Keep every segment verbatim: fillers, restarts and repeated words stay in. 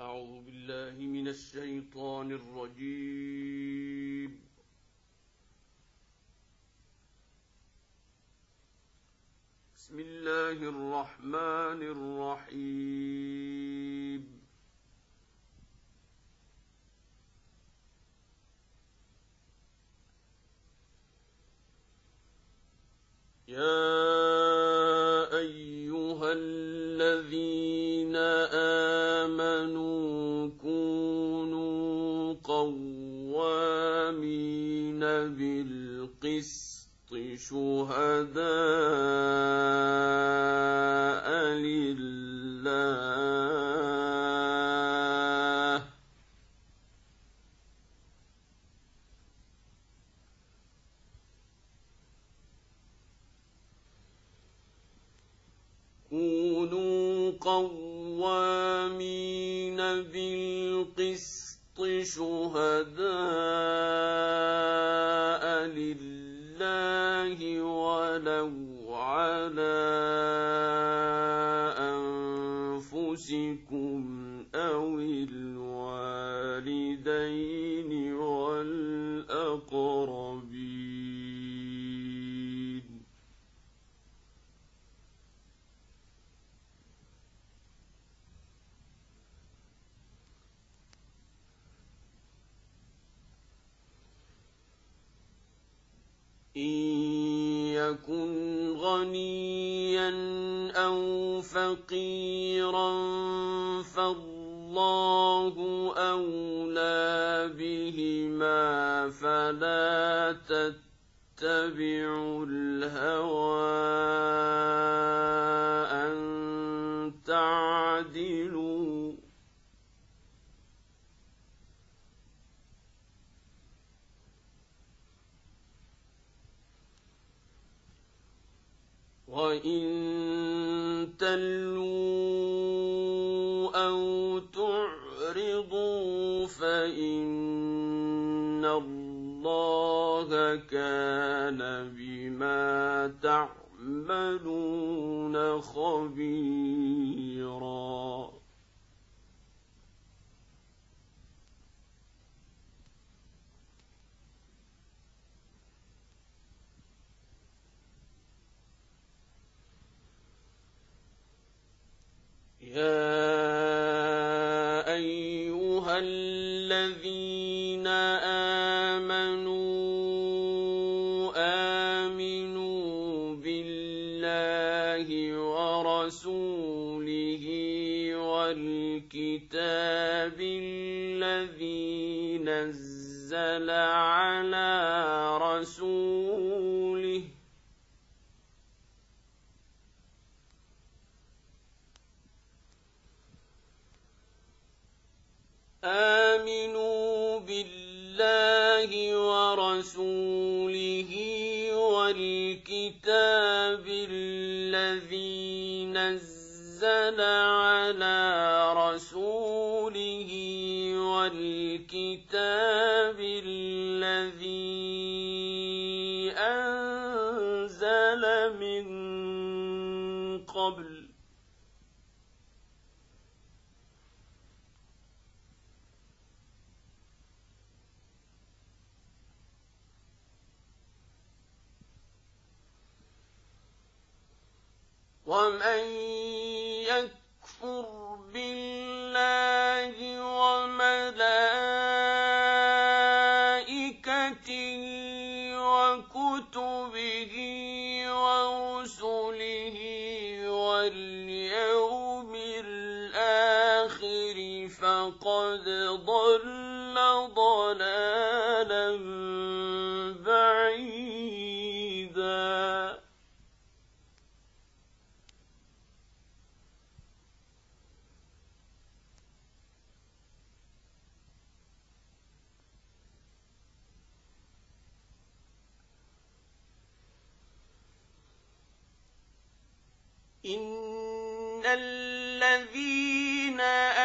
أعوذ بالله من الشيطان الرجيم. بسم الله الرحمن الرحيم. يا أيها الذين آمنوا كونوا قوامين بالقسط شهداء لله كونوا قوامين بالقسط شهداء لله ولو على أنفسكم أو الوالدين والأقربين. إن يكن غنيا أو فقيرا فالله أولى بهما فلا تتبعوا الهوى أن تعدلوا وإن تلووا أو تعرضوا فإن الله كان بما تعملون خبيرا. يا أيها الذين آمنوا آمنوا بالله ورسوله والكتاب الذي نزل على رسوله آمنوا بالله ورسوله والكتاب الذي نزل على رسوله والكتاب الذي أنزل من قبل ومن يكفر بالله وملائكته وكتبه ورسله واليوم الآخر فقد ضل ضلالا بعيدا. إن الذين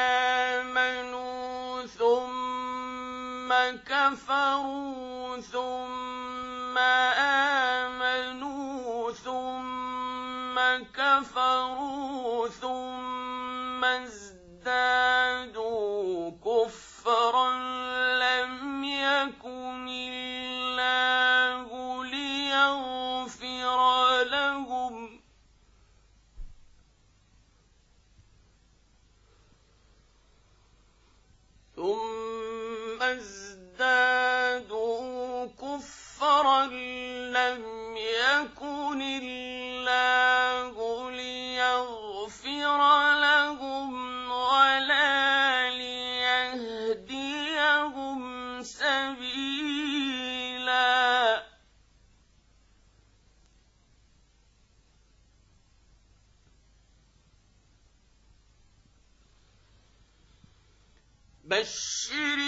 آمنوا ثم كفروا ثم آمنوا ثم كفروا ثم ازدادوا بشر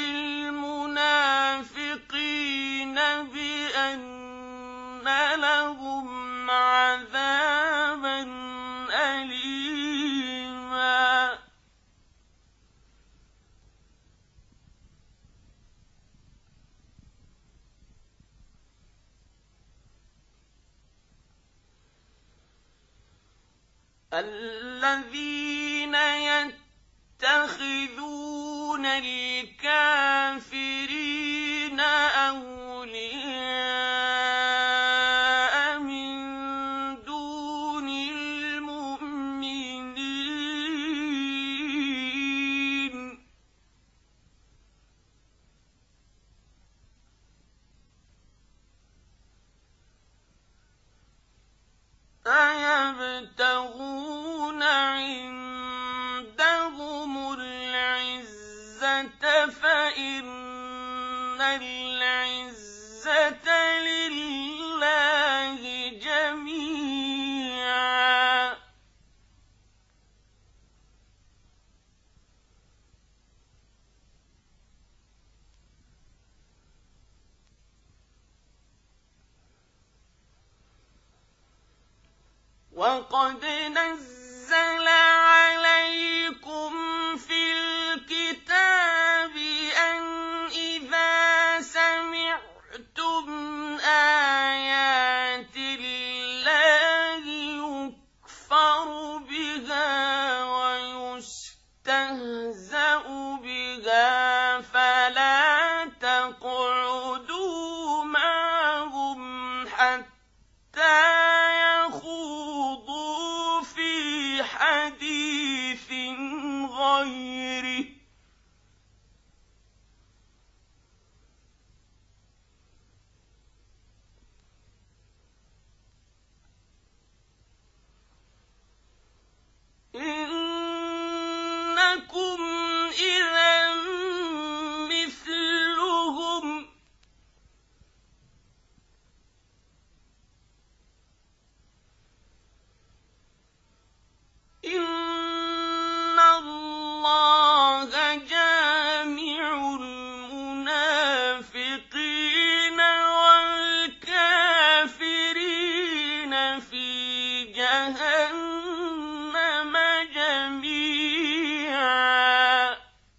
المنافقين بأن لهم عذابا أليما الذين يتخذون الكافرين أولياء من دون المؤمنين أيبتغون عندهم العزة فإن العزة لله جميعا وقد نزل عليكم في الكتاب أن إذا سمعتم آيات الله يكفر بها ويستهزأ بها فلا تقعدوا معهم حتى يخوضوا في حديث غيره إنكم إذا مثلهم إن الله جامع المنافقين والكافرين في جهنم جميعا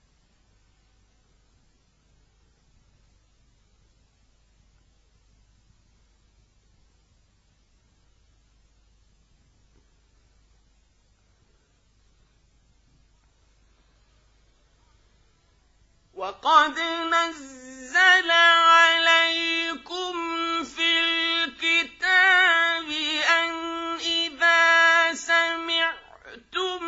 وقد نزل عليكم في الكتاب أن إذا سمعتم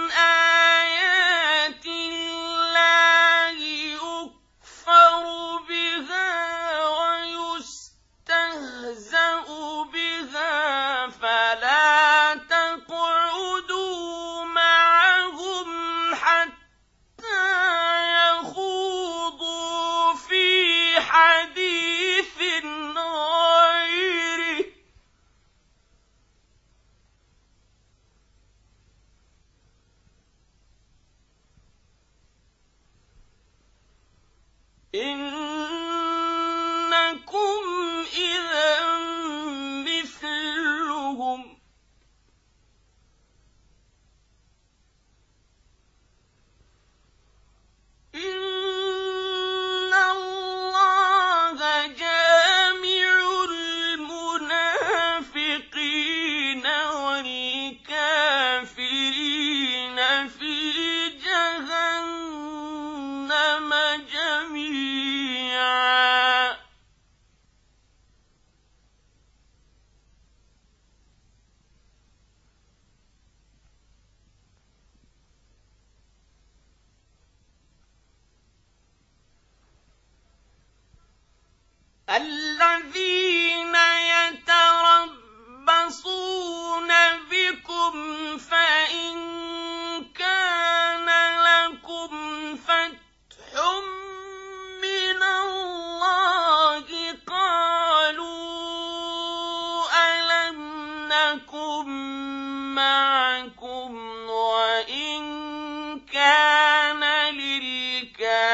آيات الله يكفر بها ويستهزأ بها فلا تقعدوا معهم حتى يخوضوا في حديث غيره إنكم إذا مثلهم إن الله جامع المنافقين والكافرين في جهنم جميعا الذين يتربصون بكم فإن كان لكم فتح من الله قالوا ألم نكن معكم وإن كان للكافرين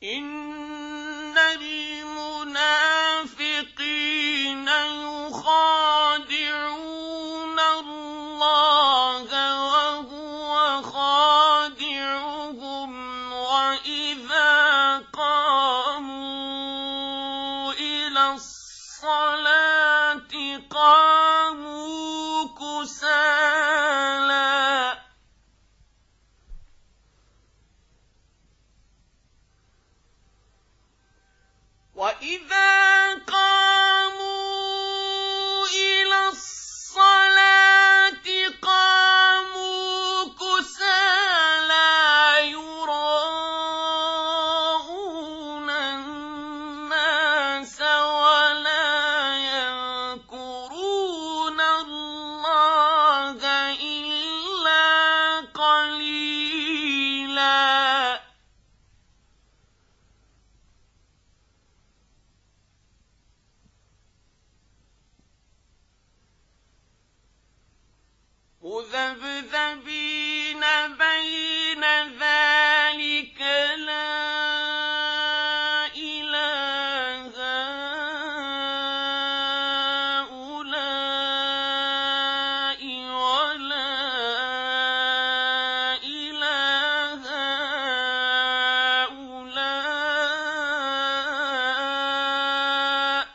إِنَّ الْمُنَافِقِينَ يُخَادِعُونَ اللَّهَ وَهُوَ خَادِعُهُمْ وَإِذَا قَامُوا إِلَى الصَّلَاةِ قَامُوا كُسَالَىٰ وَإِذَا قَامُوا إِلَى الصَّلَاةِ قَامُوا كُسَالَىٰ يُرَاءُونَ النَّاسَ وَلَا يَذْكُرُونَ اللَّهَ إِلَّا قَلِيلًا مُذَبْذَبِينَ بَيْنَ ذَٰلِكَ لَا إِلَىٰ هَٰؤُلَاءِ وَلَا إِلَىٰ هَٰؤُلَاءِ ۚ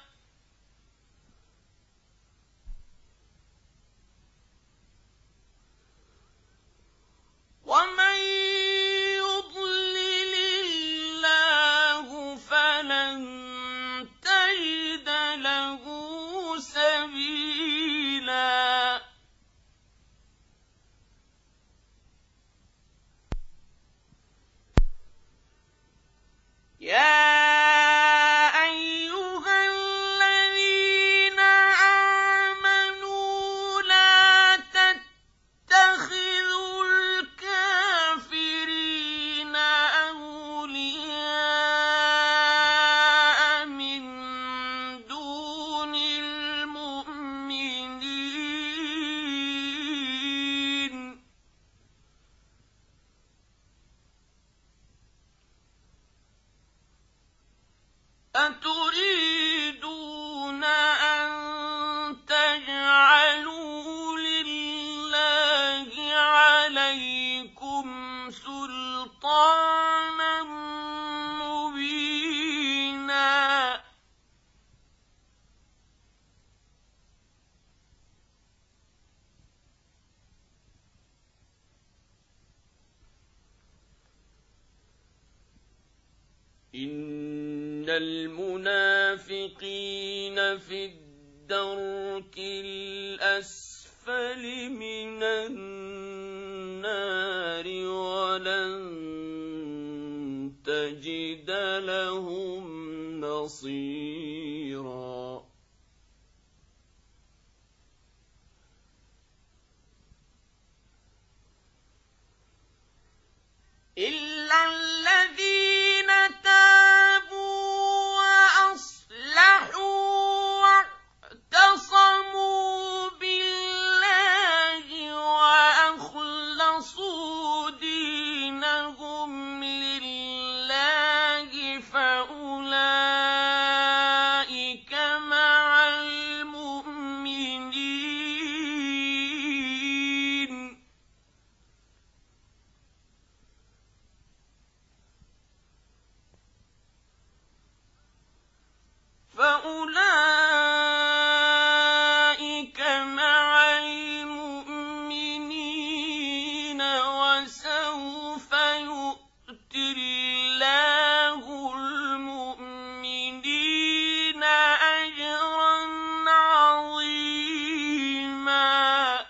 وَمَن يُضْلِلِ اللَّهُ فَلَن تَجِدَ لَهُ سَبِيلًا يَا أَيُّهَا الَّذِينَ آمَنُوا لَا تَتَّخِذُوا الْكَافِرِينَ أَوْلِيَاءَ مِن دُونِ الْمُؤْمِنِينَ أَتُرِيدُونَ أَن تَجْعَلُوا لِلَّهِ عَلَيْكُمْ سُلْطَانًا مُّبِينًا إِنَّ الْمُنَافِقِينَ فِي الدَّرْكِ الْأَسْفَلِ مِنَ النَّارِ وَلَن تَجِدَ لَهُمْ نَصِيرًا إِلَّا الَّذِينَ تَابُوا وَأَصْلَحُوا وَاعْتَصَمُوا بِاللَّهِ وَأَخْلَصُوا دِينَهُمْ لِلَّهِ فَأُولَٰئِكَ مَعَ الْمُؤْمِنِينَ فَأُولَٰئِكَ مَعَ الْمُؤْمِنِينَ وَسَوْفَ يُؤْتِ اللَّهُ الْمُؤْمِنِينَ أَجْرًا عَظِيمًا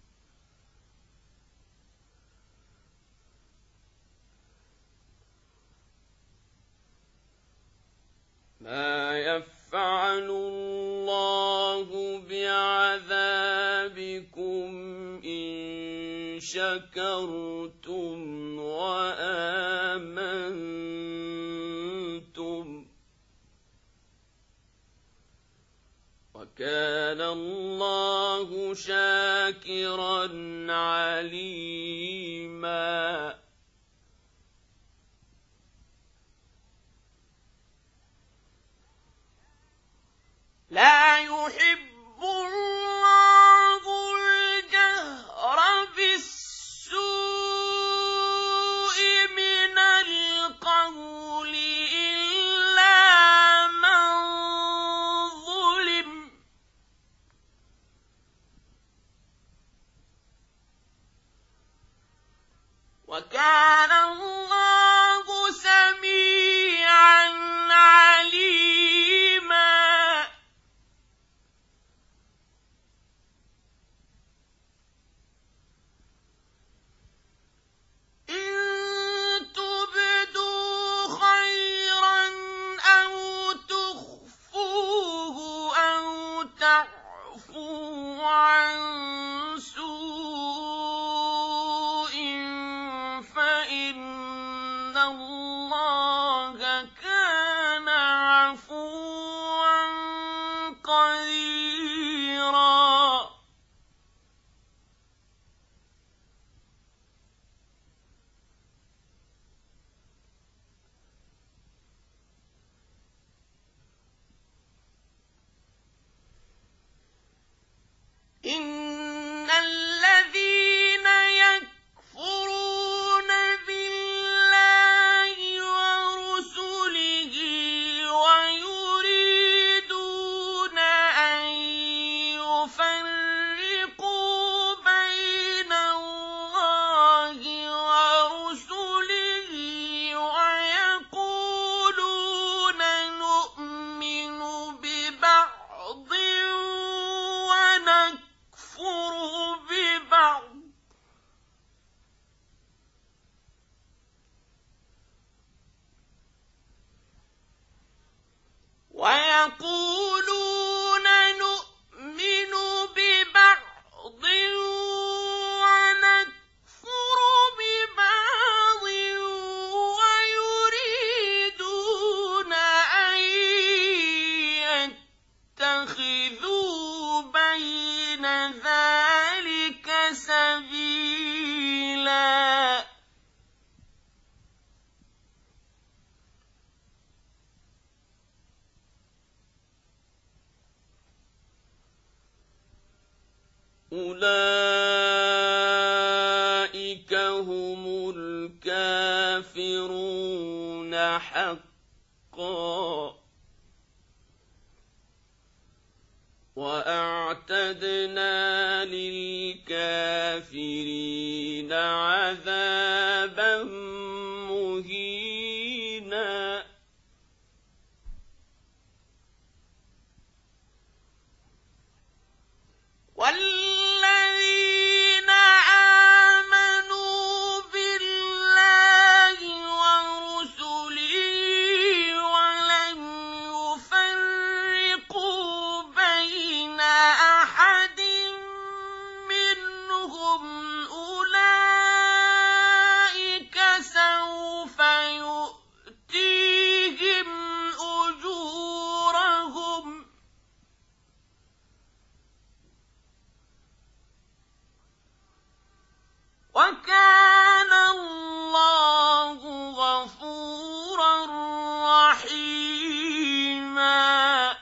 مَا يَفْعَلُ اللَّهُ بِعَذَابِكُمْ إِن شَكَرْتُمْ وَآمَنتُمْ ۚ وَكَانَ اللَّهُ شَاكِرًا عَلِيمًا يقولون نؤمن ببعض ونكفر ببعض ويريدون أن يتخذوا بين ذلك سبيلا أولئك هم الكافرون حقا وأعتدنا للكافرين عذابا مهينا والذين آمنوا بالله ورسله ولم يفرقوا بين أحد منهم أولئك سوف يؤتيهم أجورهم وكان الله غفورا رحيما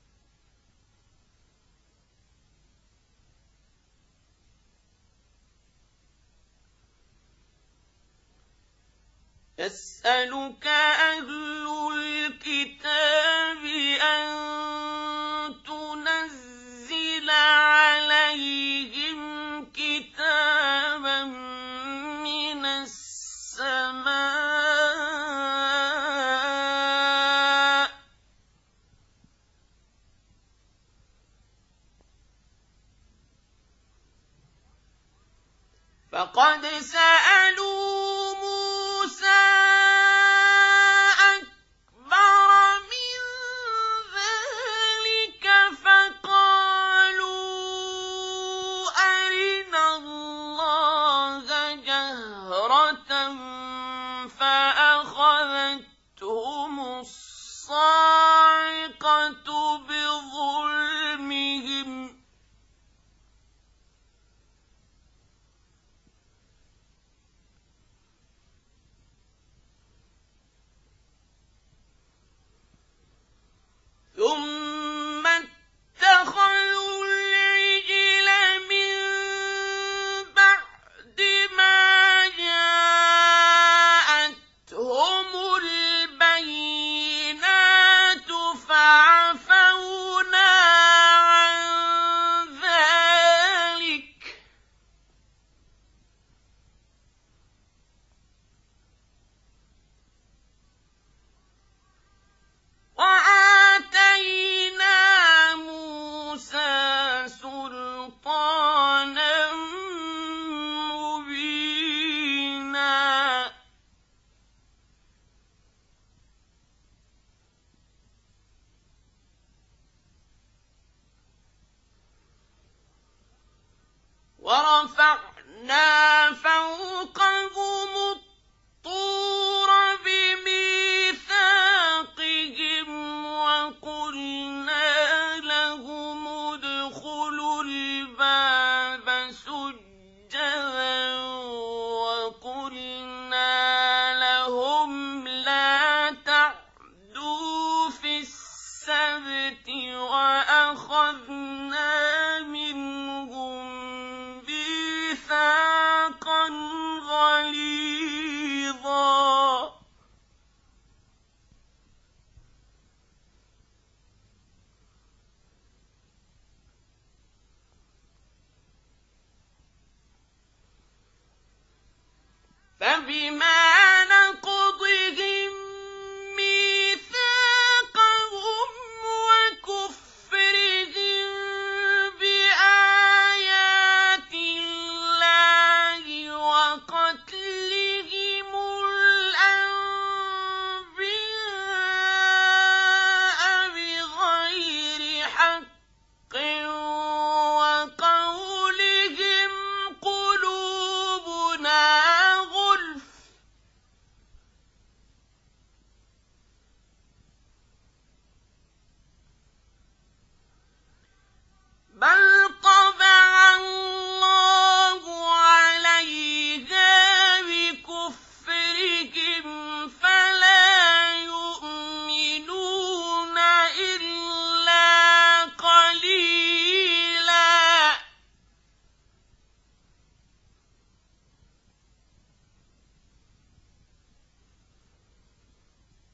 يسألك أهل الكتاب أن تنزل عليهم كتابا من السماء فقد سألوا موسى أكبر من ذلك فقالوا أرنا الله جهرة فأخذتهم الصاعقة بظلمهم ثم اتخذوا العجل من بعد ما جاءتهم البينات فعفونا عن ذلك وآتينا موسى سلطانا مبينا ورفعنا فوقهم الطور بميثاقهم وقلنا لهم ادخلوا الباب سجدا وقلنا لهم لا تعدوا في السبت وأخذنا منهم ميثاقا غليظا فبما نقضهم ميثاقهم وكفرهم بآيات الله وقتلهم الأنبياء بغير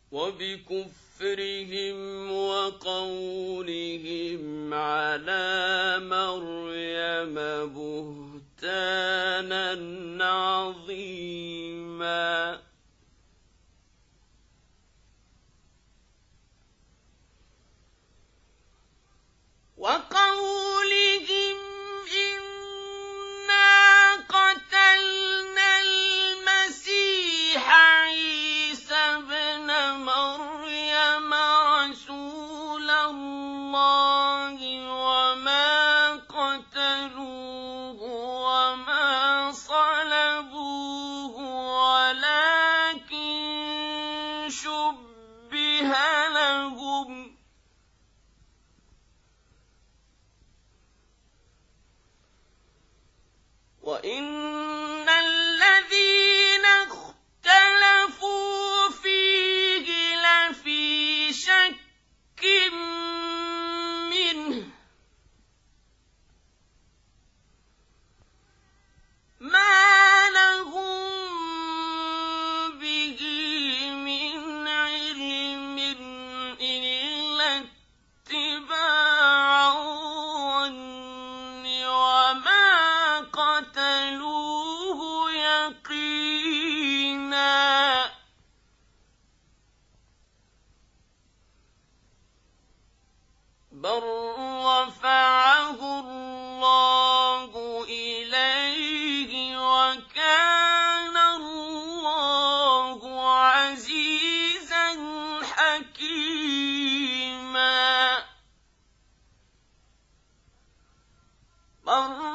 وبكفرهم وقولهم على مريم بهتانا عظيما وقولهم إنا قتلنا المسيح عيسى ابن مريم رسول الله وما قتلوه وما صلبوه ولكن شبه لهم وإن الذين اختلفوا فيه لفي شك منه ما لهم به من علم إلا اتباع الظن وما قتلوه يقينا بل رفعه الله إليه وكان الله عزيزا حكيما